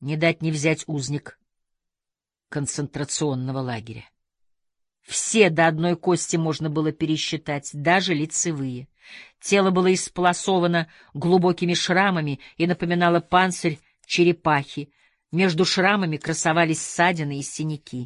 Не дать не взять узник концентрационного лагеря. Все до одной кости можно было пересчитать, даже лицевые. Тело было исполосовано глубокими шрамами и напоминало панцирь черепахи. Между шрамами красовались ссадины и синяки.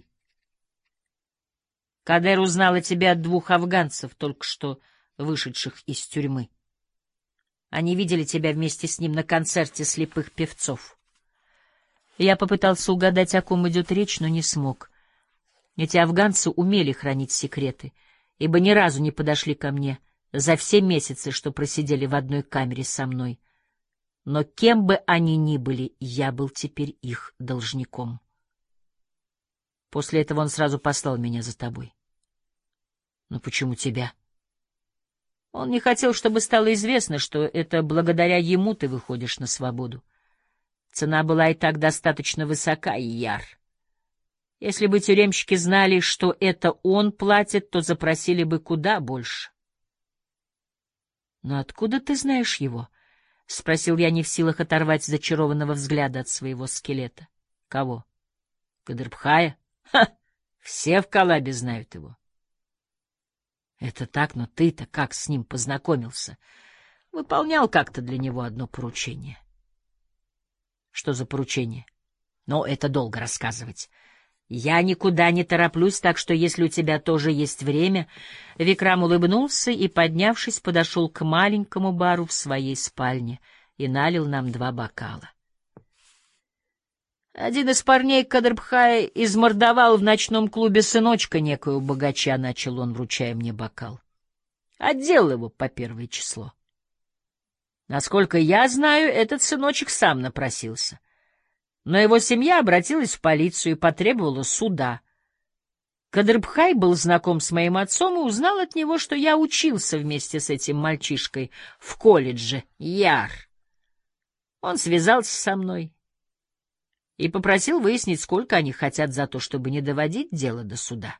Кадер узнал о тебе от 2 афганцев, только что вышедших из тюрьмы. Они видели тебя вместе с ним на концерте слепых певцов. Я попытался угадать, о ком идет речь, но не смог. Эти афганцы умели хранить секреты, ибо ни разу не подошли ко мне за все месяцы, что просидели в одной камере со мной. Но кем бы они ни были, я был теперь их должником. После этого он сразу послал меня за тобой. Но почему тебя? Он не хотел, чтобы стало известно, что это благодаря ему ты выходишь на свободу. Цена была и так достаточно высока, Яр. Если бы тюремщики знали, что это он платит, то запросили бы куда больше. — Но откуда ты знаешь его? — спросил я, не в силах оторвать зачарованного взгляда от своего скелета. — Кого? — Кадырбхая? Ха! Все в Калабе знают его. — Это так, но ты-то как с ним познакомился? Выполнял как-то для него одно поручение. — Что за поручение? — Но это долго рассказывать. Я никуда не тороплюсь, так что если у тебя тоже есть время... Викрам улыбнулся и, поднявшись, подошел к маленькому бару в своей спальне и налил нам 2 бокала. Один из парней Кадырбхая измордовал в ночном клубе сыночка некоего богача, начал он, вручая мне бокал. Отделал его по 1 число. Насколько я знаю, этот сыночек сам напросился. Но его семья обратилась в полицию и потребовала суда. Кадырбхай был знаком с моим отцом и узнал от него, что я учился вместе с этим мальчишкой в колледже Яр. Он связался со мной и попросил выяснить, сколько они хотят за то, чтобы не доводить дело до суда.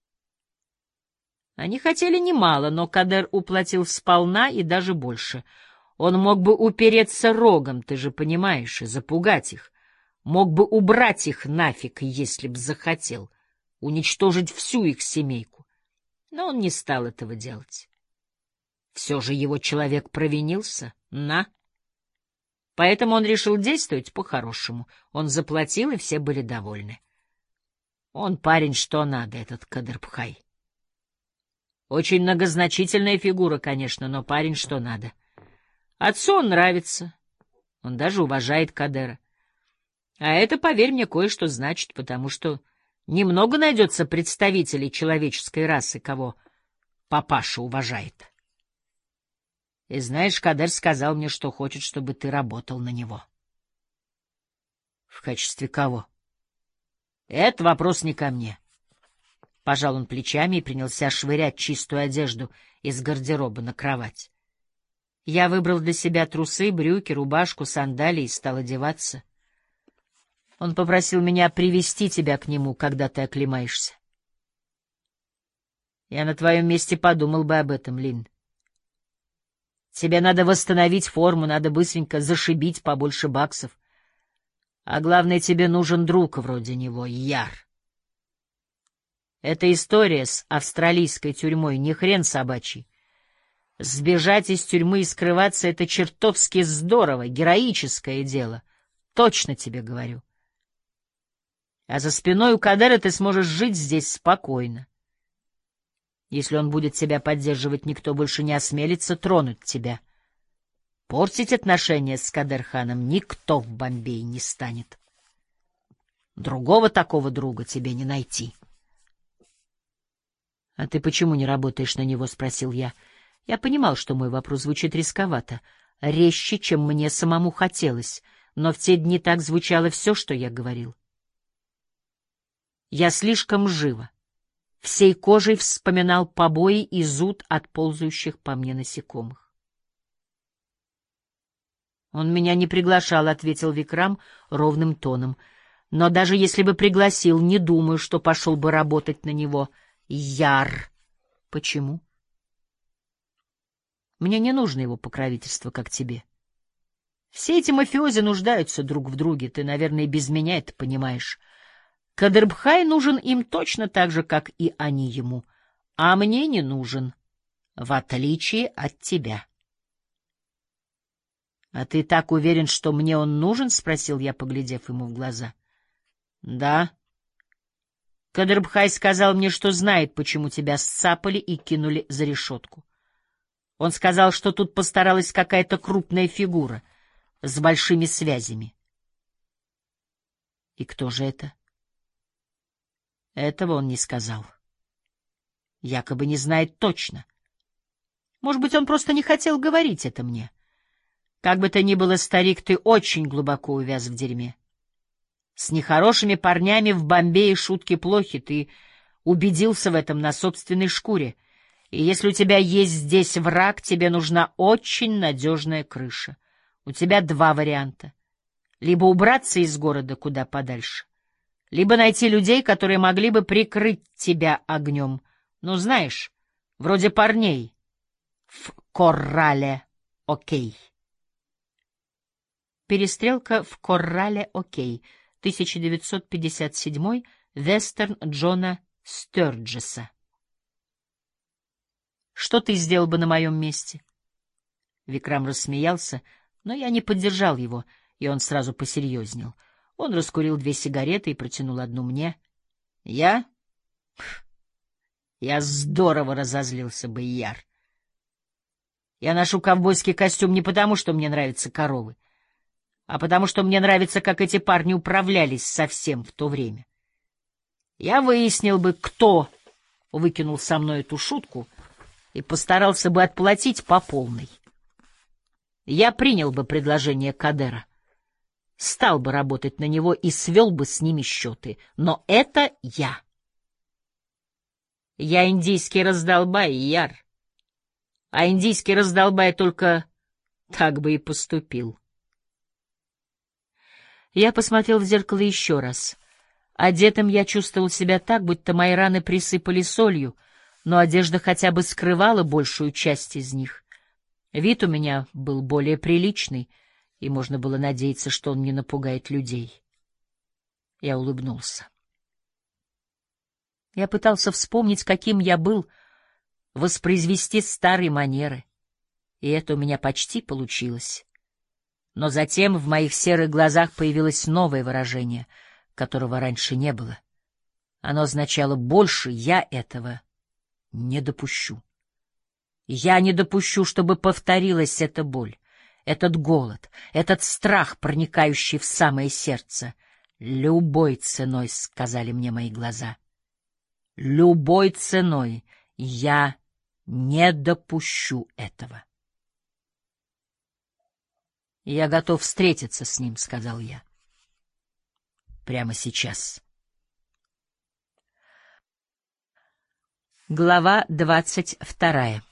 Они хотели немало, но Кадер уплатил сполна и даже больше. Он мог бы упереться рогом, ты же понимаешь, и запугать их. Мог бы убрать их нафиг, если б захотел, уничтожить всю их семейку. Но он не стал этого делать. Все же его человек провинился, Поэтому он решил действовать по-хорошему. Он заплатил, и все были довольны. Он парень что надо, этот Кадырбхай. Очень многозначительная фигура, конечно, но парень что надо. Отцу он нравится. Он даже уважает Кадера. А это, поверь мне, кое-что значит, потому что немного найдется представителей человеческой расы, кого папаша уважает. И знаешь, Кадер сказал мне, что хочет, чтобы ты работал на него. В качестве кого? Это вопрос не ко мне. Пожал он плечами и принялся швырять чистую одежду из гардероба на кровать. Я выбрал для себя трусы, брюки, рубашку, сандалии и стал одеваться. Он попросил меня привести тебя к нему, когда ты оклемаешься. Я на твоем месте подумал бы об этом, Лин. Тебе надо восстановить форму, надо быстренько зашибить побольше баксов. А главное, тебе нужен друг вроде него, Яр. Эта история с австралийской тюрьмой не хрен собачий. Сбежать из тюрьмы и скрываться — это чертовски здорово, героическое дело. Точно тебе говорю. А за спиной у Кадера ты сможешь жить здесь спокойно. Если он будет тебя поддерживать, никто больше не осмелится тронуть тебя. Портить отношения с Кадерханом никто в Бомбее не станет. Другого такого друга тебе не найти. — А ты почему не работаешь на него? — спросил я. Я понимал, что мой вопрос звучит рисковато, резче, чем мне самому хотелось, но в те дни так звучало все, что я говорил. Я слишком живо, всей кожей вспоминал побои и зуд от ползающих по мне насекомых. «Он меня не приглашал», — ответил Викрам ровным тоном. «Но даже если бы пригласил, не думаю, что пошел бы работать на него. Яр». «Почему?» «Мне не нужно его покровительство, как тебе. Все эти мафиози нуждаются друг в друге, ты, наверное, и без меня это понимаешь. Кадырбхай нужен им точно так же, как и они ему, а мне не нужен, в отличие от тебя. — А ты так уверен, что мне он нужен? — спросил я, поглядев ему в глаза. — Да. Кадырбхай сказал мне, что знает, почему тебя сцапали и кинули за решетку. Он сказал, что тут постаралась какая-то крупная фигура с большими связями. — И кто же это? — Этого он не сказал. Якобы не знает точно. Может быть, он просто не хотел говорить это мне. Как бы то ни было, старик, ты очень глубоко увяз в дерьме. С нехорошими парнями в Бомбее шутки плохи, ты убедился в этом на собственной шкуре. И если у тебя есть здесь враг, тебе нужна очень надежная крыша. У тебя два варианта. Либо убраться из города куда подальше, либо найти людей, которые могли бы прикрыть тебя огнем. Ну, знаешь, вроде парней в Коррале, окей. Перестрелка в Коррале, окей. 1957, вестерн Джона Стёрджеса. Что ты сделал бы на моем месте? Викрам рассмеялся, но я не поддержал его, и он сразу посерьезнел. Он раскурил 2 сигареты и протянул одну мне. Я здорово разозлился бы, Яр. Я ношу ковбойский костюм не потому, что мне нравятся коровы, а потому что мне нравится, как эти парни управлялись совсем в то время. Я выяснил бы, кто выкинул со мной эту шутку, и постарался бы отплатить по полной. Я принял бы предложение Кадера, стал бы работать на него и свел бы с ними счеты. Но это я. Я индийский раздолбай, Яр. А индийский раздолбай только так бы и поступил. Я посмотрел в зеркало еще раз. Одетым я чувствовал себя так, будто мои раны присыпали солью, но одежда хотя бы скрывала большую часть из них. Вид у меня был более приличный, и можно было надеяться, что он не напугает людей. Я улыбнулся. Я пытался вспомнить, каким я был, воспроизвести старые манеры, и это у меня почти получилось. Но затем в моих серых глазах появилось новое выражение, которого раньше не было. Оно означало: больше я этого не допущу. Я не допущу, чтобы повторилась эта боль, этот голод, этот страх, проникающий в самое сердце. Любой ценой, — сказали мне мои глаза, — любой ценой я не допущу этого. Я готов встретиться с ним, — сказал я. Прямо сейчас. Глава 22.